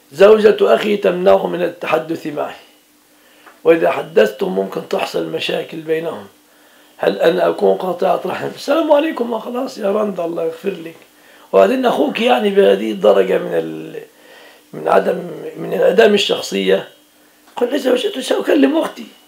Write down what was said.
زوجة أخي تمنعه من التحدث معي، وإذا حدثته ممكن تحصل مشاكل بينهم. هل أنا أكون قاطعة رحم؟ السلام عليكم وخلاص يا رند الله يغفر لك. وبعدين أخوك يعني بهذه الدرجة من عدم من انعدام الشخصية. قل لزوجته سأكلم أختي.